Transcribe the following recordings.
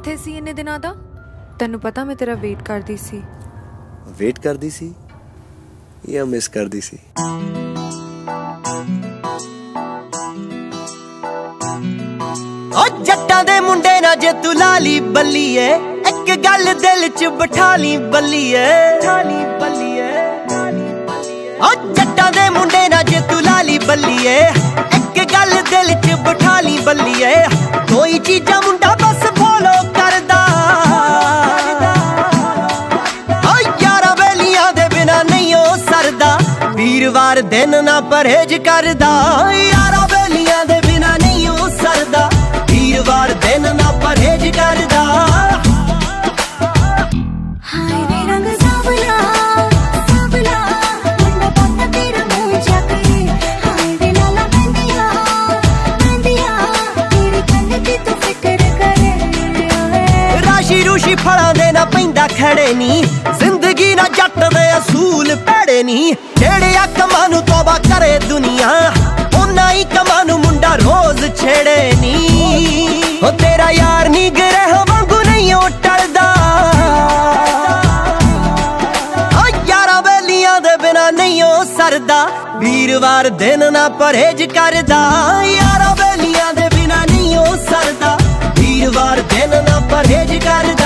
ਕਿੱਥੇ ਸੀ ਇੰਨੇ ਦਿਨਾਂ ਦਾ? ਤੈਨੂੰ ਪਤਾ ਮੈਂ ਤੇਰਾ ਵੇਟ ਕਰਦੀ ਸੀ। ਵੇਟ ਕਰਦੀ ਸੀ ਜਾਂ ਮਿਸ ਕਰਦੀ ਸੀ? ਓ ਜੱਟਾਂ ਦੇ ਮੁੰਡੇ ਨਾ ਜੇ ਤੂੰ ਲਾਲੀ ਬੱਲੀਏ, ਇੱਕ ਗੱਲ ਦਿਲ 'ਚ ਬਿਠਾ ਲਈ ਬੱਲੀਏ। ਓ ਜੱਟਾਂ ਦੇ ਮੁੰਡੇ ਨਾ ਜੇ ਤੂੰ ਲਾਲੀ ਬੱਲੀਏ, ਇੱਕ ਗੱਲ ਦਿਲ 'ਚ ਬਿਠਾ ਲਈ ਬੱਲੀਏ। ਕੋਈ ਚੀਜ਼ਾਂ ਮੁੰਡਾ ਬਸ ਫੋਲੋ ਕਰਦਾ, ਓ ਯਾਰਾਂ ਬੇਲੀਆਂ ਦੇ ਬਿਨਾ ਨਹੀਂ ਉਹ ਸਰਦਾ। ਵੀਰਵਾਰ ਦਿਨ ਨਾ ਪਰਹੇਜ ਕਰਦਾ, ਯਾਰਾਂ ਬੇਲੀਆਂ ਦੇ ਬਿਨਾ ਨਹੀਂ ਉਹ ਸਰਦਾ। ਵੀਰਵਾਰ ਦਿਨ ਨਾ ਪਰਹੇਜ ਕਰਦਾ। ਹਾਏ ਵੇ ਰੰਗ ਸਾਵਲਾ ਸਾਵਲਾ, ਮੁੰਡਾ ਪੱਤਾ ਤੇਰਾ ਮੂੰਹ ਚੱਕਰੇ। ਹਾਏ ਵੇ ਲਾਲਾ ਬੰਦਿਆ ਬੰਦਿਆ, ਤੇਰੀ ਕੰਨ ਦੀ ਤੂੰ ਫਿਕਰ ਕਰੇ। ਰਾਸ਼ੀ ਰੂਸ਼ੀ ਫਲਾਂ ਦੇ ਨਾ ਪੈਂਦਾ ਖੜੇ ਨੀ, ਜ਼ਿੰਦਗੀ ਨਾ ਜੱਟ ਦੇ ਅਸੂਲ ਭੈੜੇ ਨੀ। ਜਿਹੜੇ ਆ ਕੰਮਾਂ ਨੂੰ ਤੋਬਾ ਕਰੇ ਦੁਨੀਆ, ਉਹਨਾਂ ਹੀ ਕੰਮਾਂ ਨੂੰ ਮੁੰਡਾ ਰੋਜ਼ ਛੇੜੇ ਨੀ। ਓ ਤੇਰਾ ਯਾਰ ਨੀ ਗ੍ਰਹਿ ਵਾਂਗੂ ਨਹੀਂ ਉਹ ਟਲਦਾ, ਓ ਯਾਰਾਂ ਬੇਲੀਆਂ ਦੇ ਬਿਨਾ ਨਹੀਂ ਉਹ ਸਰਦਾ। ਵੀਰਵਾਰ ਦਿਨ ਨਾ ਪਰਹੇਜ ਕਰਦਾ, ਯਾਰਾਂ ਬੇਲੀਆਂ ਦੇ ਬਿਨਾ ਨਹੀਂ ਉਹ ਸਰਦਾ। ਵੀਰਵਾਰ ਦਿਨ ਨਾ ਪਰਹੇਜ ਕਰਦਾ।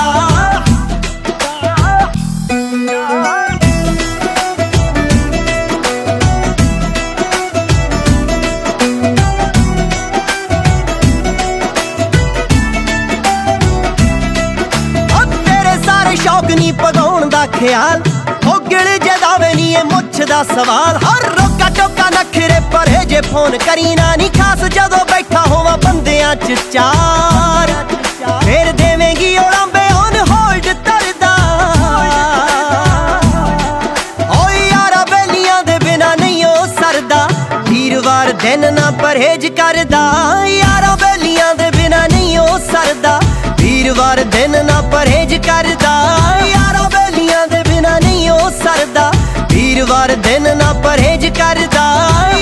ਸ਼ੌਕ ਨੀ ਪਗਾਉਣ ਦਾ ਖਿਆਲ, ਉਹ ਗਿਲ ਜਦਾਵੇ ਨੀ ਇਹ ਮੁੱਛ ਦਾ ਸਵਾਲ। ਹਰ ਰੋਕਾ ਟੋਕਾ ਨਖਰੇ ਪਰਹੇਜੇ ਫੋਨ ਕਰੀ ਨਾ ਨੀ ਖਾਸ, ਜਦੋਂ ਬੈਠਾ ਹੋਵਾਂ ਬੰਦਿਆਂ 'ਚ ਚਾਰ। ਫੇਰ ਦੇਵੇਂਗੀ ਉਲਾਂਬੇ ਔਨ ਹੋਲਡ ਤਰਦਾ, ਓ ਯਾਰਾਂ ਬੇਲੀਆਂ ਦੇ ਬਿਨਾ ਨਹੀਂ ਉਹ ਸਰਦਾ। ਵੀਰਵਾਰ ਦਿਨ ਨਾ ਪਰਹੇਜ ਕਰਦਾ, ਯਾਰਾਂ ਬੇਲੀਆਂ ਦੇ ਬਿਨਾ ਨਹੀਂ ਉਹ ਸਰਦਾ। ਵੀਰਵਾਰ ਦਿਨ ਨਾ ਪਰਹੇਜ ਕਰਦਾ, ਯਾਰਾਂ ਬੇਲੀਆਂ ਦੇ ਬਿਨਾ ਨਹੀਂ ਉਹ ਸਰਦਾ। ਵੀਰਵਾਰ ਦਿਨ ਨਾ ਪਰਹੇਜ ਕਰਦਾ।